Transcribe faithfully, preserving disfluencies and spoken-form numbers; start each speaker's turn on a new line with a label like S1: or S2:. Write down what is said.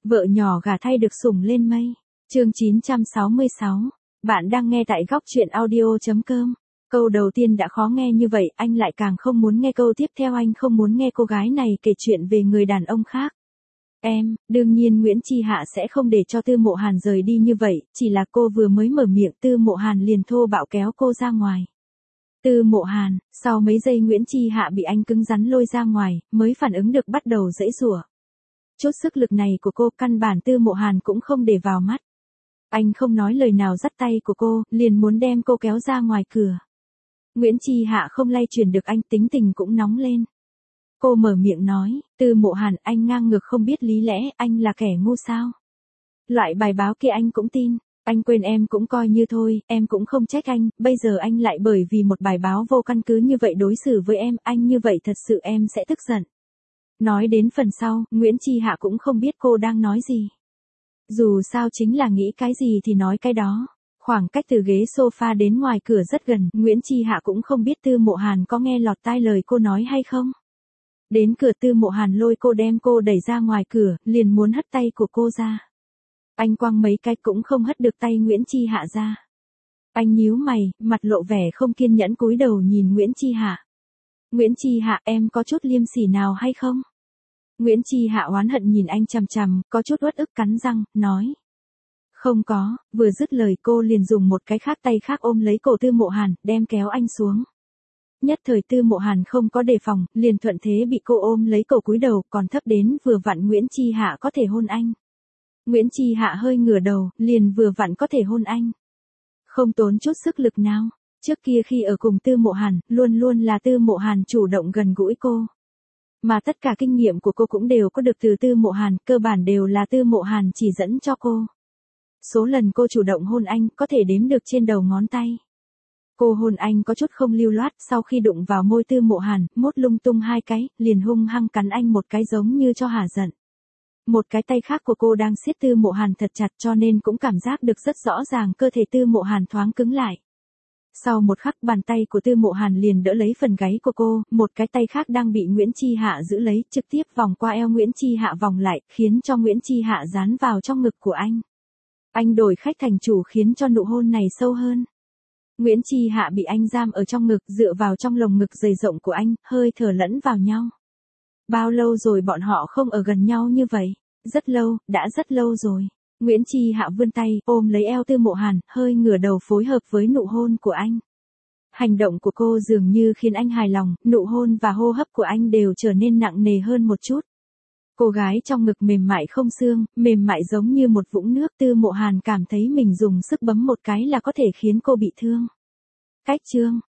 S1: Vợ nhỏ gả thay được sủng lên mây. Chương chín trăm sáu mươi sáu. Bạn đang nghe tại góc truyện audio chấm com. Câu đầu tiên đã khó nghe như vậy, anh lại càng không muốn nghe câu tiếp theo. Anh không muốn nghe cô gái này kể chuyện về người đàn ông khác. Em, đương nhiên Nguyễn Chi Hạ sẽ không để cho Tư Mộ Hàn rời đi như vậy, chỉ là cô vừa mới mở miệng Tư Mộ Hàn liền thô bạo kéo cô ra ngoài. Tư Mộ Hàn, sau mấy giây Nguyễn Chi Hạ bị anh cứng rắn lôi ra ngoài, mới phản ứng được bắt đầu giãy giụa. Chút sức lực này của cô căn bản Tư Mộ Hàn cũng không để vào mắt. Anh không nói lời nào dắt tay của cô, liền muốn đem cô kéo ra ngoài cửa. Nguyễn Chi Hạ không lay chuyển được anh, tính tình cũng nóng lên. Cô mở miệng nói, Tư Mộ Hàn, anh ngang ngược không biết lý lẽ, anh là kẻ ngu sao? Loại bài báo kia anh cũng tin, anh quên em cũng coi như thôi, em cũng không trách anh, bây giờ anh lại bởi vì một bài báo vô căn cứ như vậy đối xử với em, anh như vậy thật sự em sẽ tức giận. Nói đến phần sau, Nguyễn Chi Hạ cũng không biết cô đang nói gì. Dù sao chính là nghĩ cái gì thì nói cái đó. Khoảng cách từ ghế sofa đến ngoài cửa rất gần, Nguyễn Chi Hạ cũng không biết Tư Mộ Hàn có nghe lọt tai lời cô nói hay không. Đến cửa Tư Mộ Hàn lôi cô đem cô đẩy ra ngoài cửa, liền muốn hất tay của cô ra. Anh quăng mấy cái cũng không hất được tay Nguyễn Chi Hạ ra. Anh nhíu mày, mặt lộ vẻ không kiên nhẫn cúi đầu nhìn Nguyễn Chi Hạ. Nguyễn Chi Hạ, em có chút liêm sỉ nào hay không? Nguyễn Chi Hạ oán hận nhìn anh chằm chằm, có chút uất ức cắn răng, nói. Không có, vừa dứt lời cô liền dùng một cái khác tay khác ôm lấy cổ Tư Mộ Hàn, đem kéo anh xuống. Nhất thời Tư Mộ Hàn không có đề phòng, liền thuận thế bị cô ôm lấy cổ cúi đầu, còn thấp đến vừa vặn Nguyễn Chi Hạ có thể hôn anh. Nguyễn Chi Hạ hơi ngửa đầu, liền vừa vặn có thể hôn anh. Không tốn chút sức lực nào. Trước kia khi ở cùng Tư Mộ Hàn, luôn luôn là Tư Mộ Hàn chủ động gần gũi cô. Mà tất cả kinh nghiệm của cô cũng đều có được từ Tư Mộ Hàn, cơ bản đều là Tư Mộ Hàn chỉ dẫn cho cô. Số lần cô chủ động hôn anh có thể đếm được trên đầu ngón tay. Cô hôn anh có chút không lưu loát, sau khi đụng vào môi Tư Mộ Hàn, mốt lung tung hai cái, liền hung hăng cắn anh một cái giống như cho hả giận. Một cái tay khác của cô đang siết Tư Mộ Hàn thật chặt cho nên cũng cảm giác được rất rõ ràng cơ thể Tư Mộ Hàn thoáng cứng lại. Sau một khắc bàn tay của Tư Mộ Hàn liền đỡ lấy phần gáy của cô, một cái tay khác đang bị Nguyễn Chi Hạ giữ lấy, trực tiếp vòng qua eo Nguyễn Chi Hạ vòng lại, khiến cho Nguyễn Chi Hạ dán vào trong ngực của anh. Anh đổi khách thành chủ khiến cho nụ hôn này sâu hơn. Nguyễn Chi Hạ bị anh giam ở trong ngực, dựa vào trong lồng ngực dày rộng của anh, hơi thở lẫn vào nhau. Bao lâu rồi bọn họ không ở gần nhau như vậy? Rất lâu, đã rất lâu rồi. Nguyễn Chi Hạ vươn tay, ôm lấy eo Tư Mộ Hàn, hơi ngửa đầu phối hợp với nụ hôn của anh. Hành động của cô dường như khiến anh hài lòng, nụ hôn và hô hấp của anh đều trở nên nặng nề hơn một chút. Cô gái trong ngực mềm mại không xương, mềm mại giống như một vũng nước. Tư Mộ Hàn cảm thấy mình dùng sức bấm một cái là có thể khiến cô bị thương. Cách chương,